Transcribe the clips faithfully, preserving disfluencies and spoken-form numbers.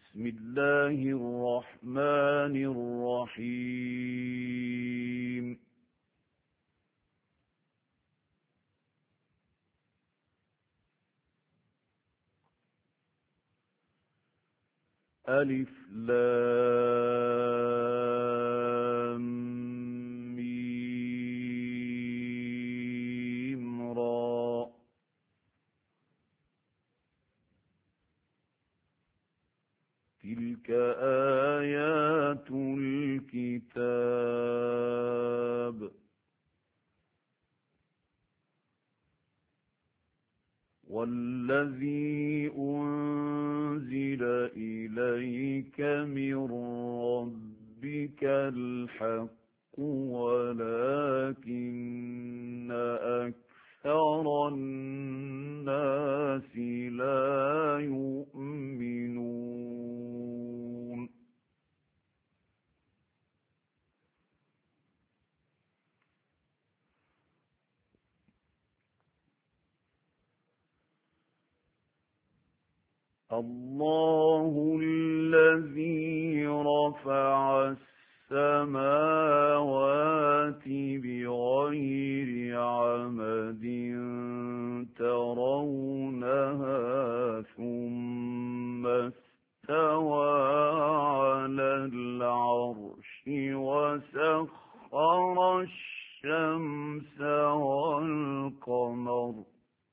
بسم الله الرحمن الرحيم ألف لام ميم را تلك آيات الكتاب والذي أنزل إليك من ربك الحق ولكن أكثر الناس لا يؤمنون الله الذي رفع السماوات بغير عمد ترونها ثم استوى على العرش وسخر الشمس والقمر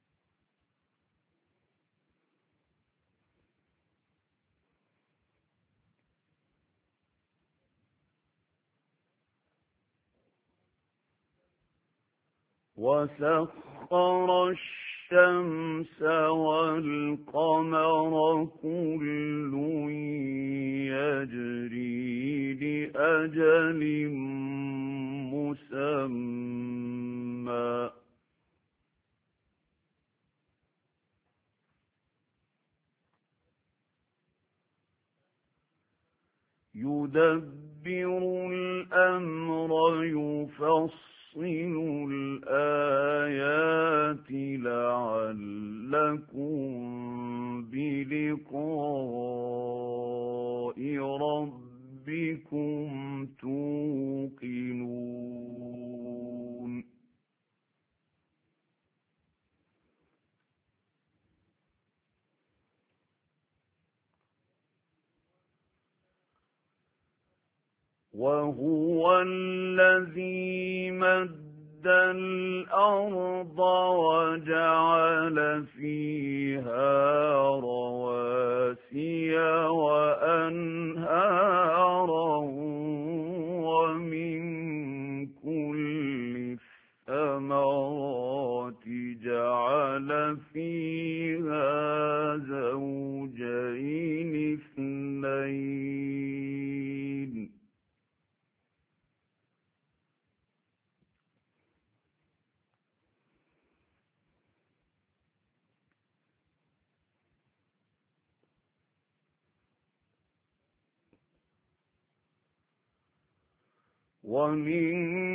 وسخر الشمس والقمر كل يجري لأجل مسمى يدبر الأمر يفصل الآيات لعلكم بلقاء ربكم توقنون وهو الذي مد الأرض وجعل فيها رواسي وأنهارا ومن كل الثمرات جعل فيها زوجين اثنين ومن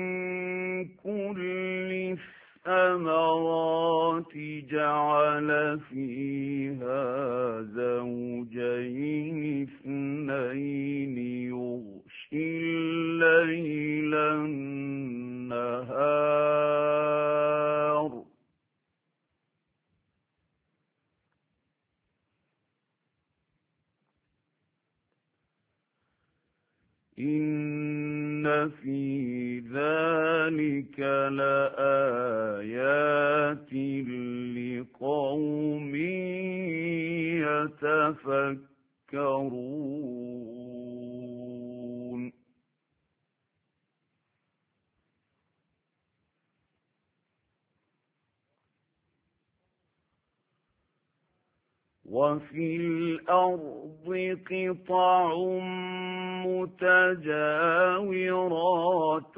كل الثمرات جعل فيها زوجين اثنين يغشي الليل النهار إن في ذلك لآيات لقوم يتفكرون وفي الأرض قطع متجاورات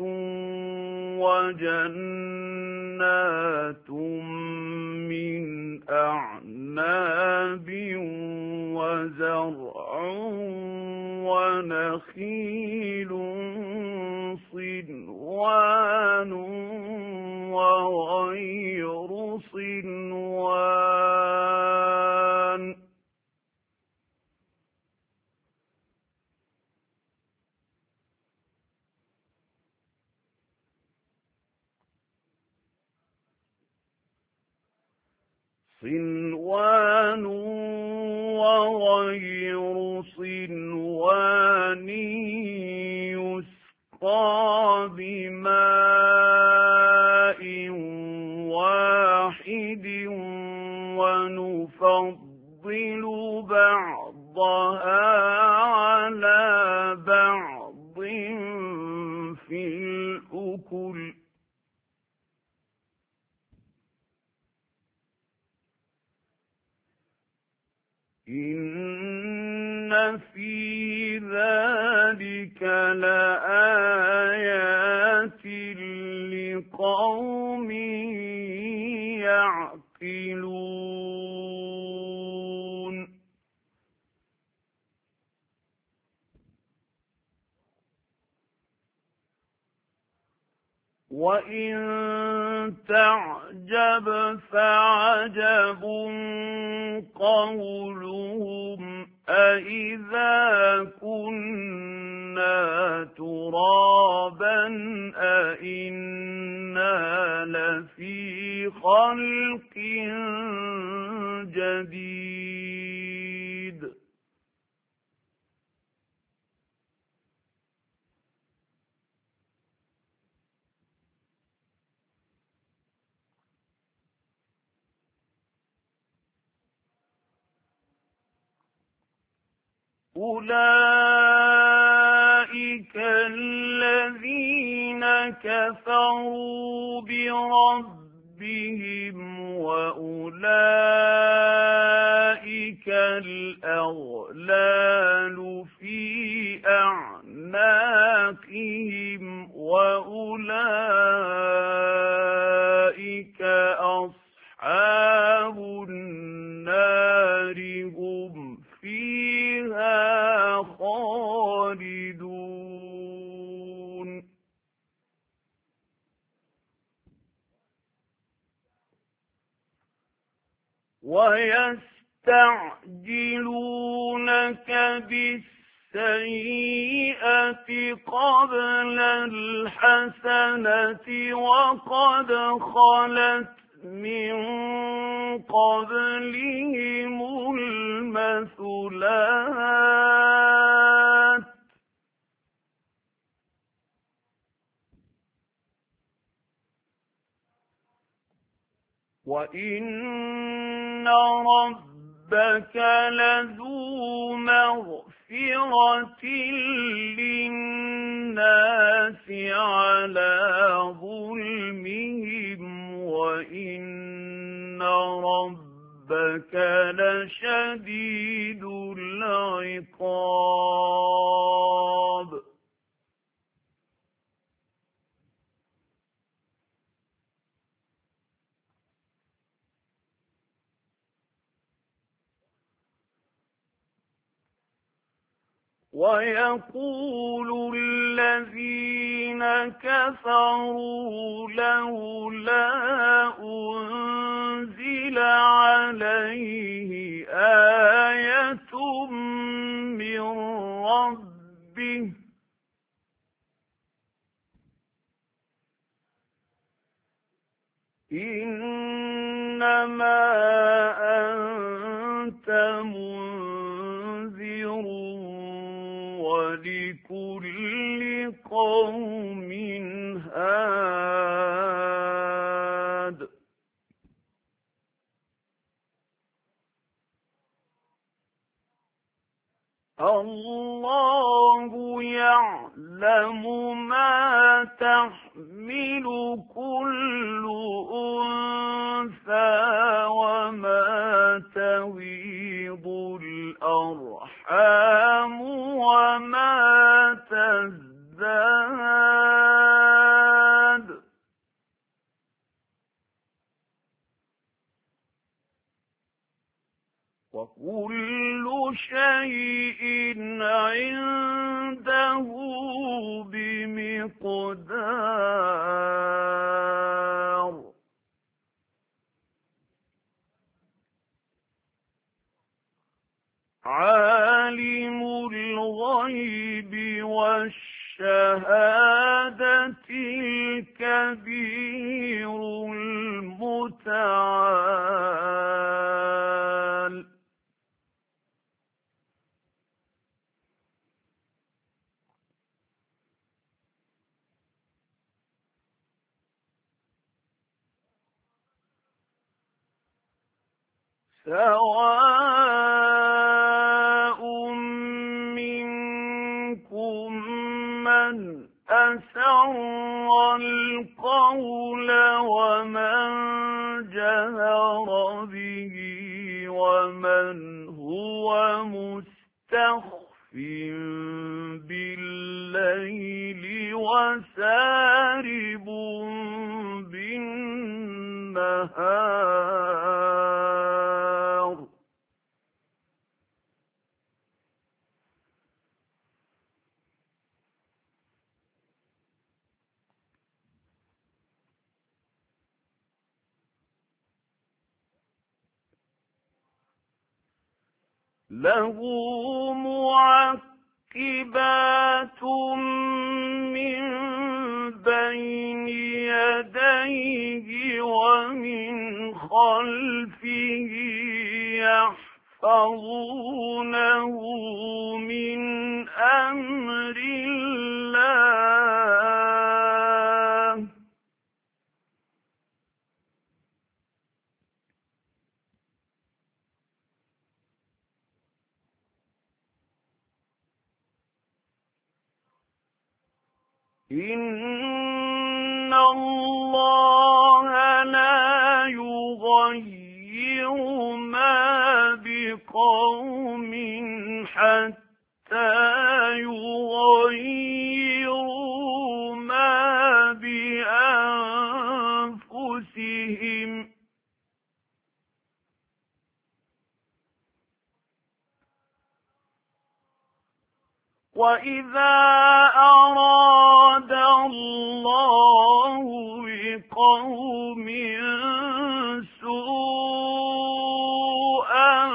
وجنات من أعناب وزرع ونخيل صنوان وغير صنوان صِنْوَانٌ وَغَيْرُ صِنْوَانٍ يُسْقَىٰ بِمَاءٍ وَاحِدٍ وَنُفَضِّلُ بَعْضَهَا عَلَىٰ بَعْضٍ فِي الْأُكُلِ ۚ إِنَّ فِي ذَٰلِكَ لَآيَاتٍ لِّقَوْمٍ يَعْقِلُونَ وَإِن تَعْجَبْ فَعَجَبٌ قَوْلُهُمْ أَإِذَا كُنَّا تُرَابًا أَإِنَّا لَفِي خَلْقٍ جَدِيدٍ أُولَئِكَ الَّذِينَ كَفَرُوا بِرَبِّهِمْ وَأُولَئِكَ الْأَغْلَالُ فِي أَعْنَاقِهِمْ وَأُولَئِكَ أَصْحَابُ النَّارِ هُمْ فِيهَا خَالِدُونَ وَيَسْتَعْجِلُونَكَ بِالسَّيِّئَةِ قَبْلَ الْحَسَنَةِ وَقَدْ خَلَتْ مِن قَبْلِهِمُ الْمَثُلَاتُ ۗ وَإِنَّ رَبَّكَ لَذُو مَغْفِرَةٍ لِّلنَّاسِ عَلَىٰ ظُلْمِهِمْ وَإِنَّ رَبَّكَ لَشَدِيدُ الْعِقَابِ وَيَقُولُ الَّذِينَ كَفَرُوا لَوْلَا أُنزِلَ عَلَيْهِ آيَةٌ مِّن رَّبِّهِ ۗ إِنَّمَا أَنتَ مُنذِرٌ وَلِكُلِّ قَوْمٍ هَادٍ اللَّهُ يَعْلَمُ مَا تَحْمِلُ كُلُّ أُنثَىٰ وَمَا تَغِيضُ الْأَرْحَامُ وَمَا تَزْدَادُ ۖ وَكُلُّ شَيْءٍ عِندَهُ بِمِقْدَارٍ عَالِمُ الْغَيْبِ وَالشَّهَادَةِ الْكَبِيرُ الْمُتَعَالِ تعال سواء منكم من أسر القول ومن جهر به ومن هو مستخف بالليل وسارب بالنهار له معقبات من بين يديه ومن خلفه يحفظونه من أمر الله إن الله لا يغير ما بقوم حتى يغيروا ما بأنفسهم وإذا أراد الله بقوم سوءا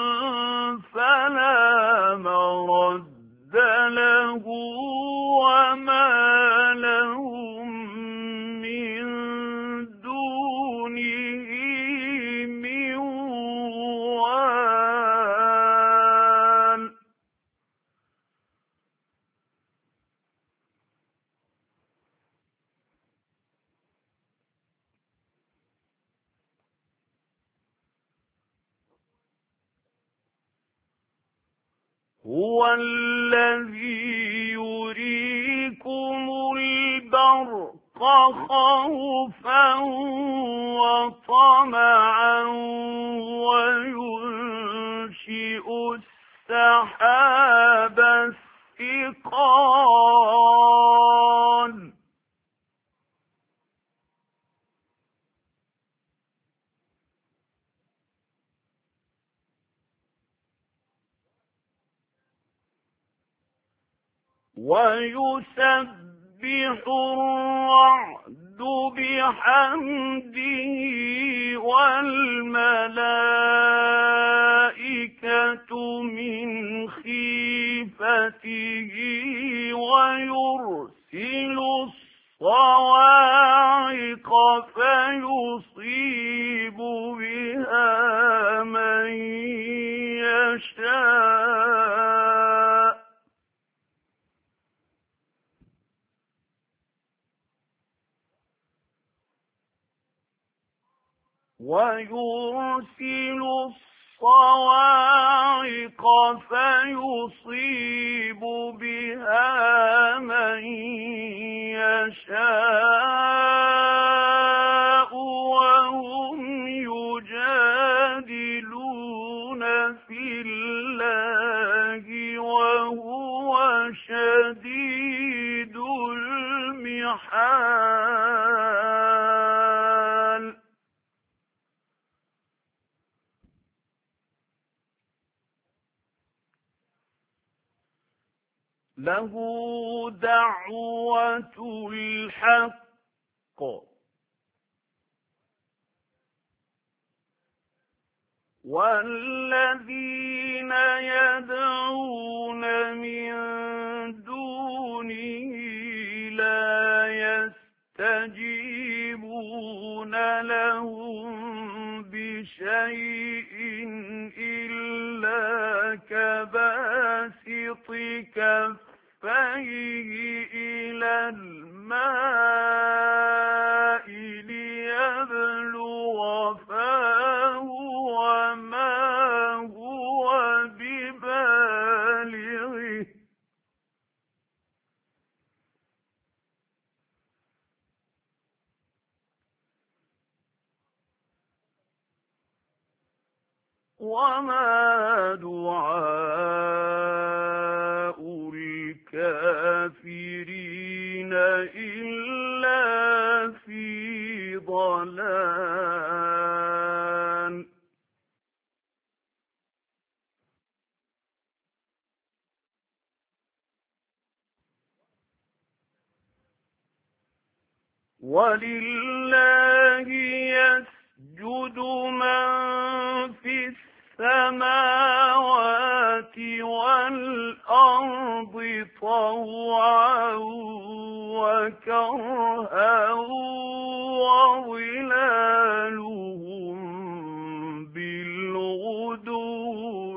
فلا مرد له وما لهم من دونه من وال هو الذي يريكم البرق خوفا وطمعا وينشئ السحاب الثقال ويسبح الرعد بحمده والملائكة من خيفته ويرسل الصواعق فيصيب بها من يشاء ويرسل الصواعق فيصيب بها من يشاء وهم يجادلون في الله وهو شديد المحال له دعوة الحق والذين يدعون من دونه لا يستجيبون لهم كفيه إلى الماء ليبلغ فاه وما هو ببالغه وما دعاء الكافرين إلا في ضلال. ولله يسجد من في السماوات والأرض طوعا وكرها وظلالهم بالغدو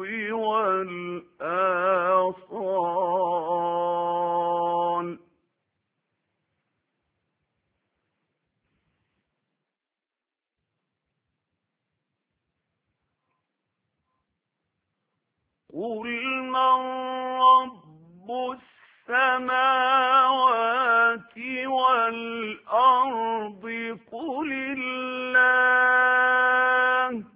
والآصال. قل من رب السماوات والأرض قل الله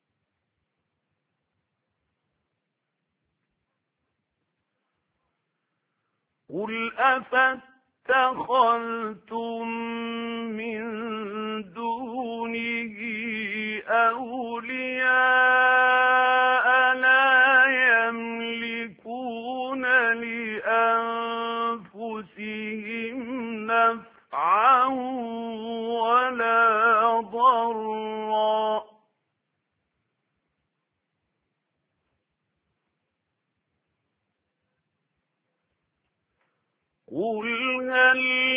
قل أفاتخذتم من دونه أولياء لا يملكون لأنفسهم نفعا ولا ضرا قل هل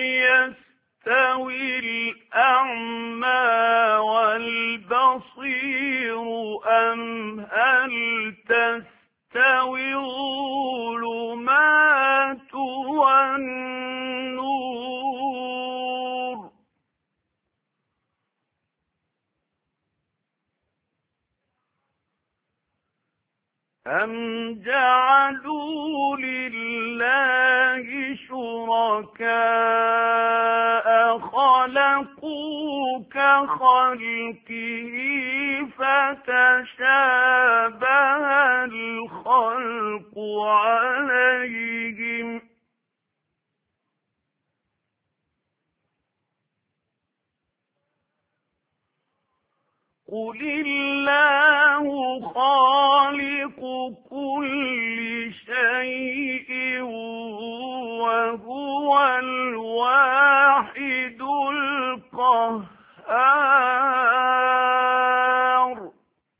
يستوي الأعمى والبصير أم هل تستوي الظلمات والنور أم جعلوا لله شركاء خلقوا كخلقه فتشابه الخلق عليهم قل الله خالق كل شيء وهو الواحد القهار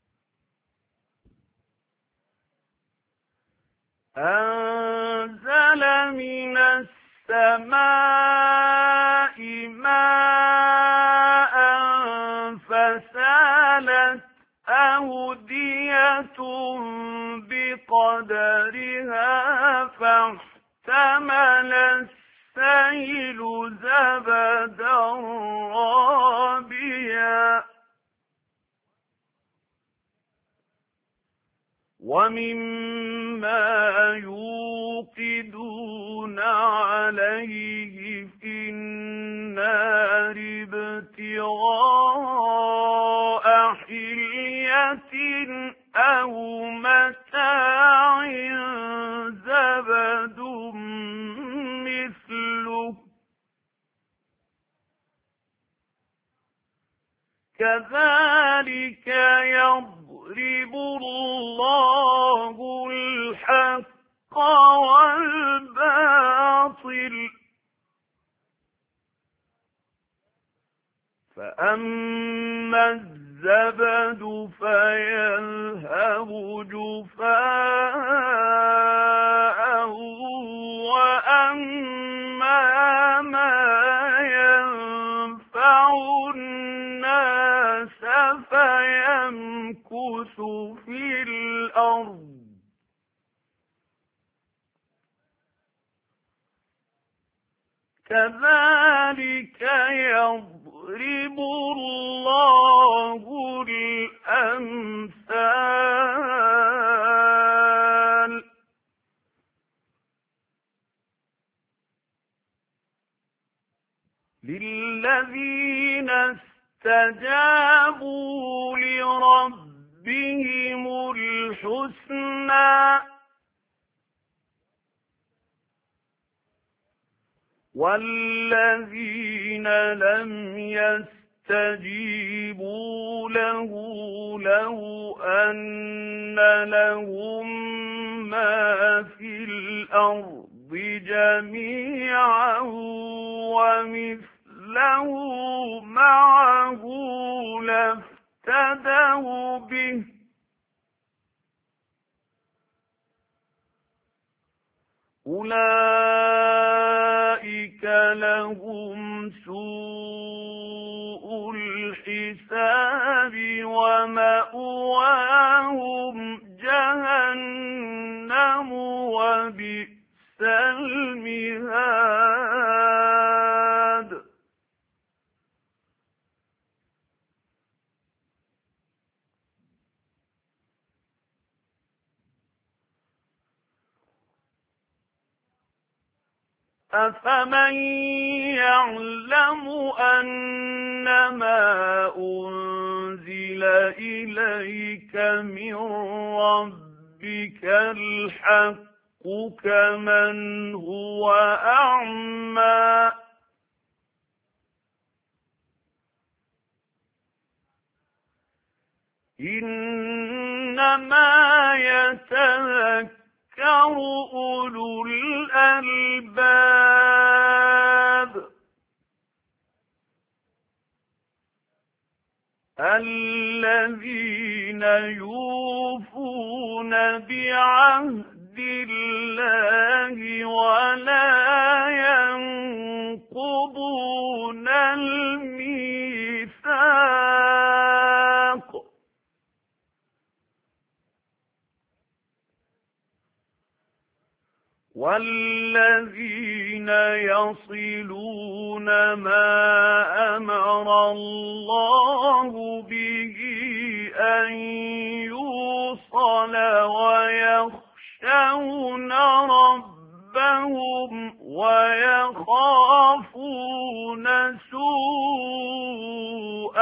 أنزل من السماء ماء فسالت أودية بقدرها فاحتمل السيل زبدا رابيا ومما يوقدون عليه في النار ابتغاء حلية أو متاع زبد مثله كذلك يضرب الله الحق كذلك يضرب الله الأمثال للذين استجابوا لربهم الحسنى والذين لم يستجيبوا له لو أن لهم ما في الأرض جميعا ومثله معه لافتدوا به أولئك لهم سوء الحساب ومأواهم جهنم وبئس المهاد أفمن يعلم أنما أنزل إليك من ربك الحق كمن هو أعمى إنما يتذكر أولو الألباب الذين يوفون بعهد الله ولا ينقضون الميثاق والذين يصلون ما أمر الله به أن يوصل ويخشون ربهم ويخافون سوء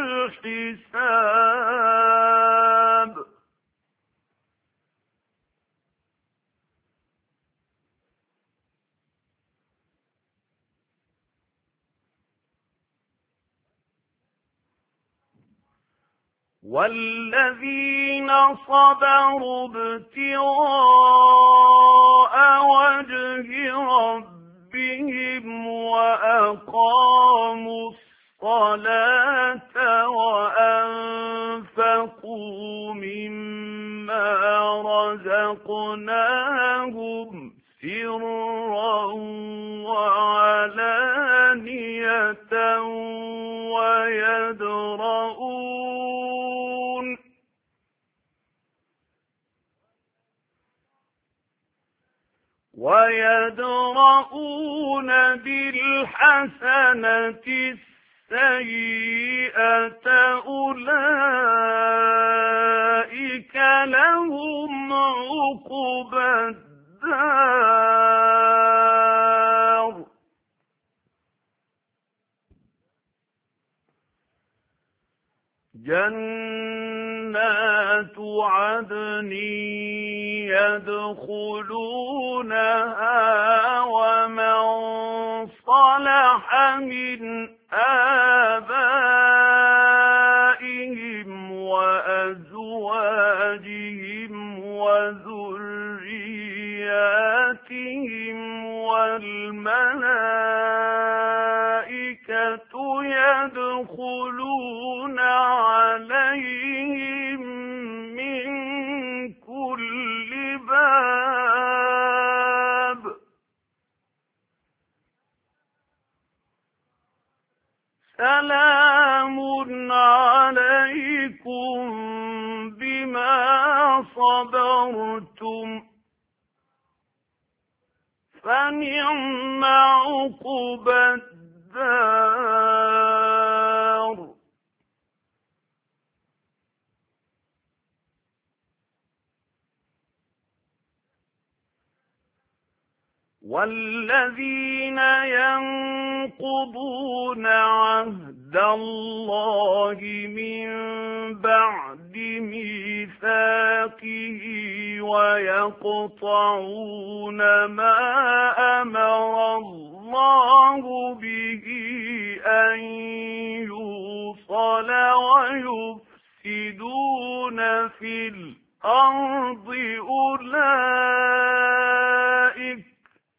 الحساب والذين صبروا ابتغاء وجه ربهم وأقاموا الصلاة وأنفقوا مما رزقناهم سرا وعلانية ويدرؤون ويدرؤون بالحسنة السيئة أولئك لهم عقبى الدار جنات عدن يدخلونها ومن صلح من آبائهم وأزواجهم وذرياتهم والملائكة يدخلون عليهم من كل باب سلام عليكم بما صبرتم فنعم عقبى الدار. والذين ينقضون عهد الله من بعد ميثاقه ويقطعون ما أمر الله به أن يوصل ويفسدون في الأرض أولئك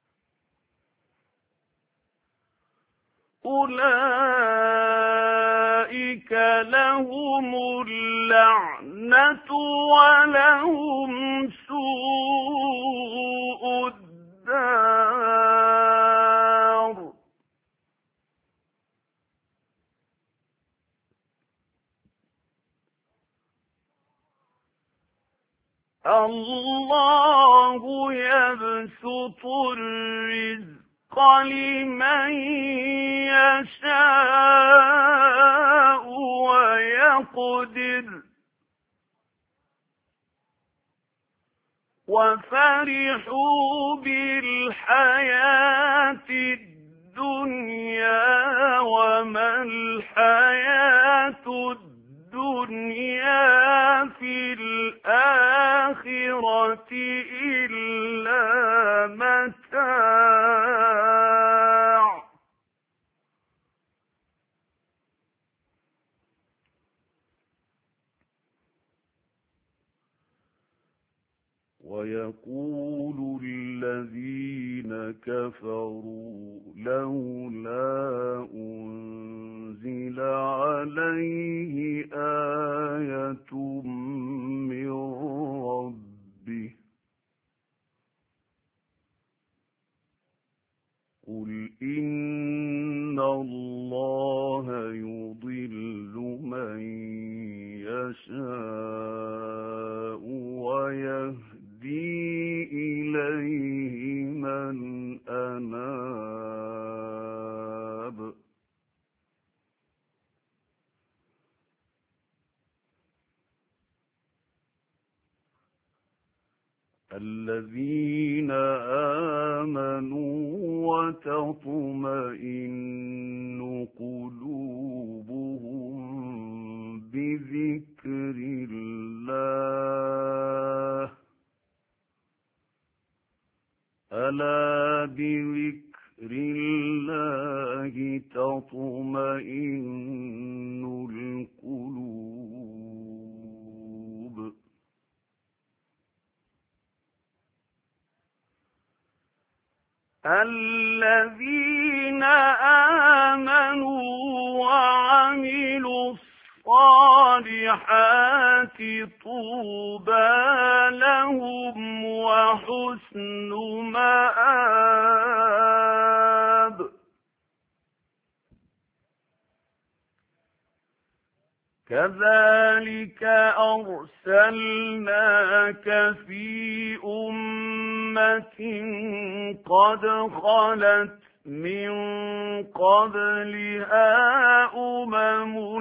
أولئك لهم اللعنة ولهم سوء الدار. الله يبسط الرزق لمن يشاء ويقدر وفرحوا بالحياة الدنيا وما الحياة الدنيا في الآخرة إلا متاع. ويقول الذين كفروا لولا أنزل عليه آية من ربه قل إن الله يضل من يشاء ويهدي إليه من أناب. الذين آمنوا وتطمئن قلوبهم بذكر الله ألا بذكر الله تطمئن القلوب. الذين آمنوا وعملوا الصالحات طوبى لهم وحسن مآب. كذلك أرسلناك في أمة قد خلت من قبلها أمم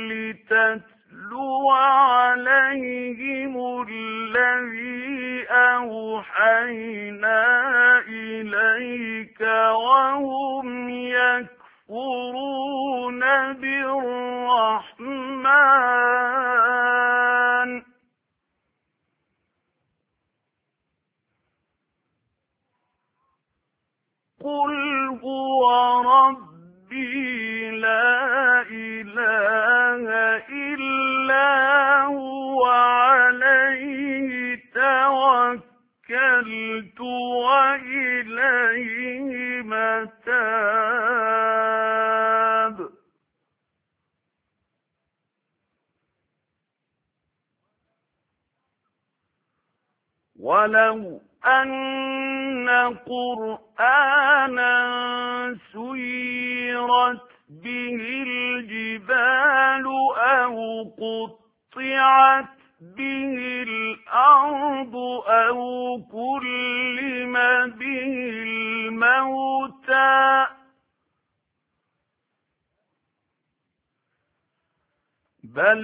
لتتلو عليهم الذي أوحينا إليك وهم يكفرون بالرحمن قل هو ربي لا إله إلا هو عليه توكلت وإليه متاب. ولو أن قرآنا سيرت به الجبال أو قطعت به الأرض أو كلم به بل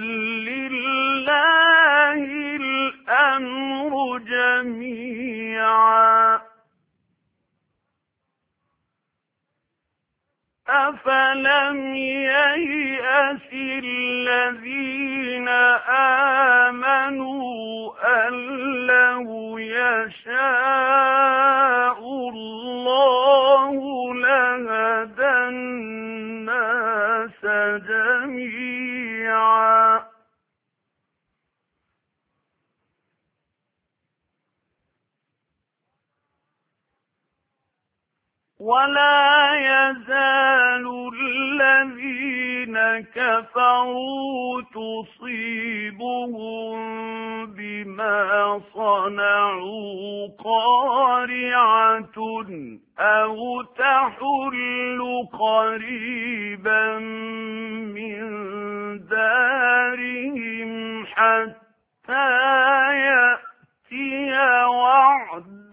لله الأمر جميعا أفلم ييأس الذين آمنوا أن لو يشاء الله لهدى الناس جميعا ولا يزال الذين كفروا تصيبهم بما صنعوا قارعة أو تحل قريبا من دارهم حتى يأتي وعد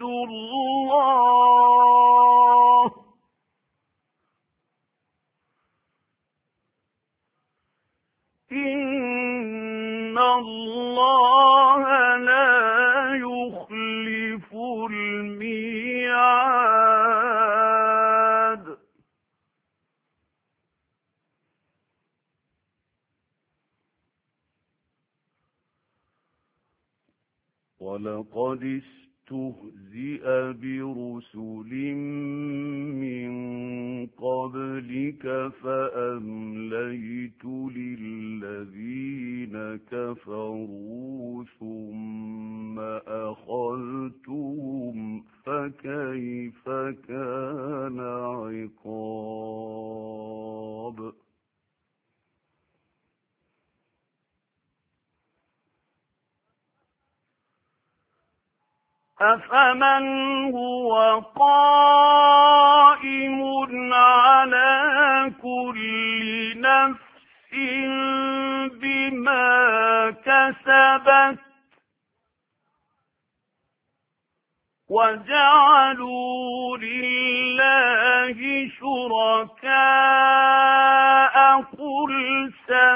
الله إن الله لا يخلف الميعاد ولقد استهزئ برسل من قبلك فأمليت للذين كفروا ثم أخذتهم فكيف كان عقاب أفمن هو قائم على كل نفس بما كسبت وجعلوا لله شركاء قل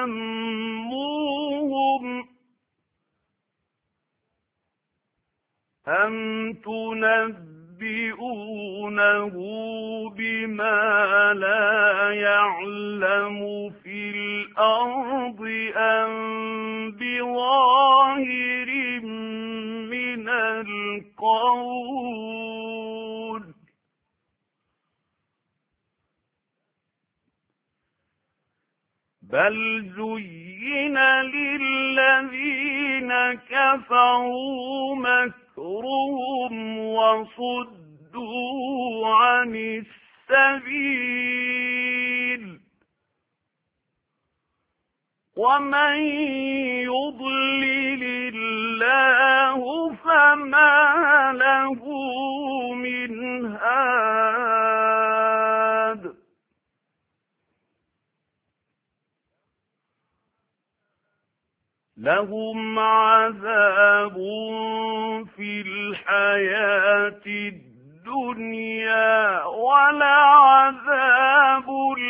سموهم أم تنبئونه بما لا يعلم في الأرض أم بظاهر من القول بل زين للذين كفروا مكرهم وصدوا عن السبيل ومن يضلل الله فما له من هاد لهم عذاب في الحياة الدنيا ولعذاب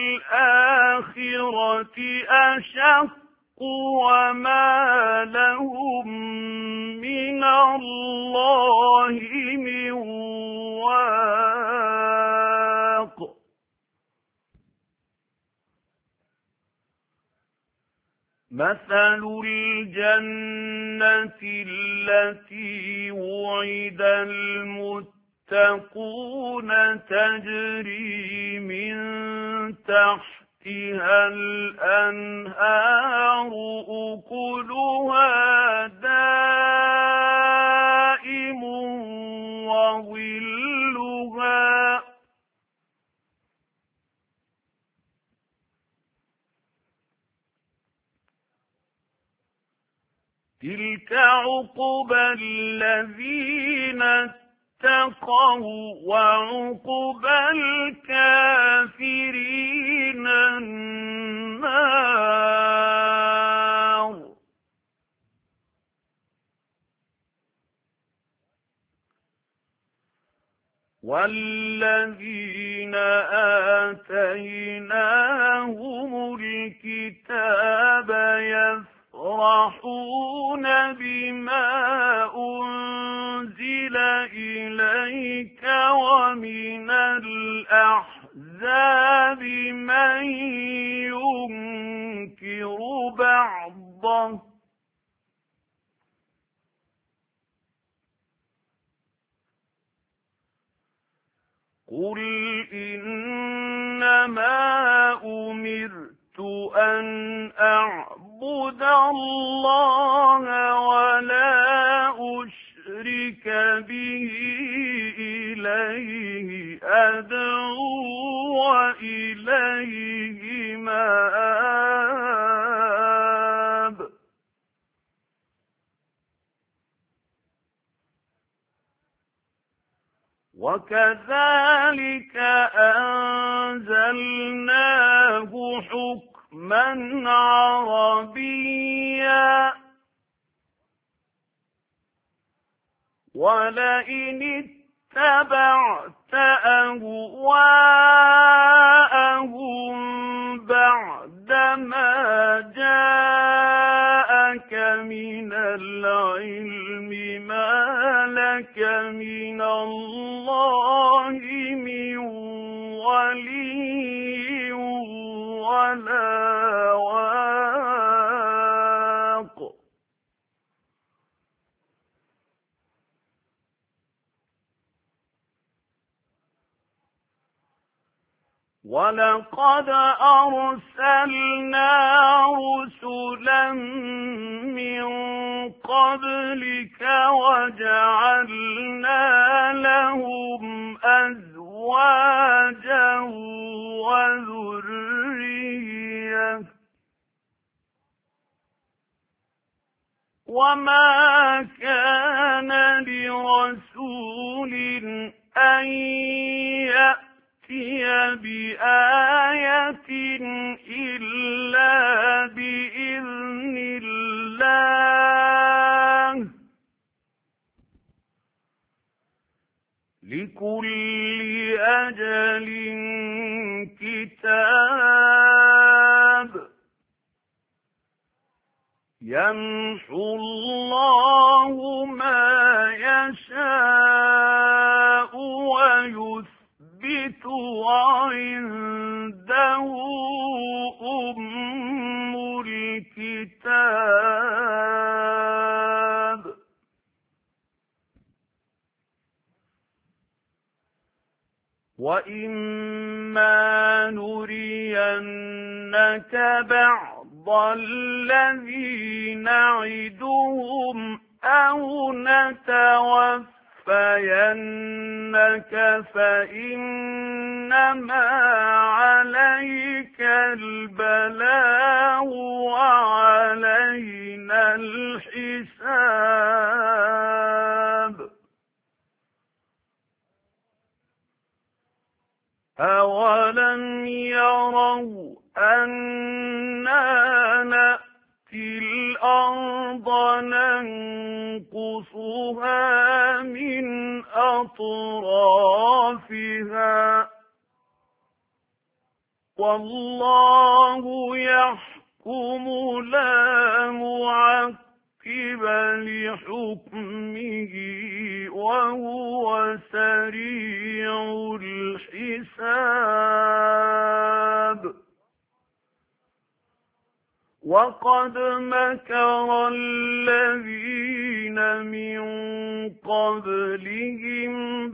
الآخرة أشق وما لهم من الله من واق مثل الجنة التي وعد المتقون تجري من تحتها الأنهار أكلها دائم وظلها تلك عقبى الذين اتقوا وعقبى الكافرين النار والذين الذين آتيناهم الكتاب يفرحون بما أنزل إليك ومن الأحزاب من ينكر بعضه قل إنما أمرت أن أعبد الله ولا أشرك به إليه أدعو وإليه مآب وكذلك أنزلناه حكما عربيا ولئن اتبعت أهواءهم بعدما جاءك من العلم ما لك من الله من ولي ولا واق ولقد أرسلنا رسلا من قبلك وجعلنا لهم أزواجا وذرية وما كان لرسول أن يأتي بآية إلا بإذن الله لكل أجل كتاب يمحو الله ما يشاء ويثبت وعنده أم الكتاب وإما نرينك بعض الذي نعدهم أو نتوفينك فإنما عليك البلاغ وعلينا الحساب أولم يروا أنا نأتي الأرض ننقصها من أطرافها والله يحكم لا معقب لحكمه وهو سريع الحساب وقد مكر الذين من قبلهم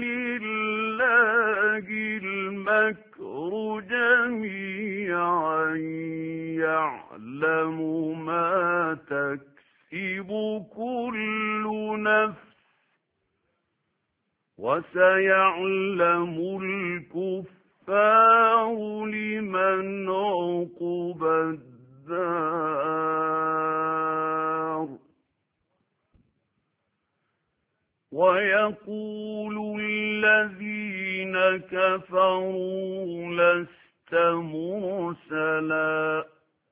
فلله المكر جميعا يعلم ما تكسب كل نفس وسيعلم الكفار لمن عقبى الدار ويقول الذين كفروا لست مرسلا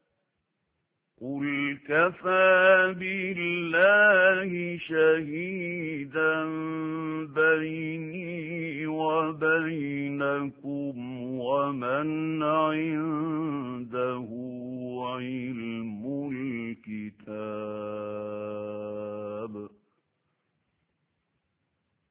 قل كفى بالله شهيدا بيني وبينكم لكم ومن عند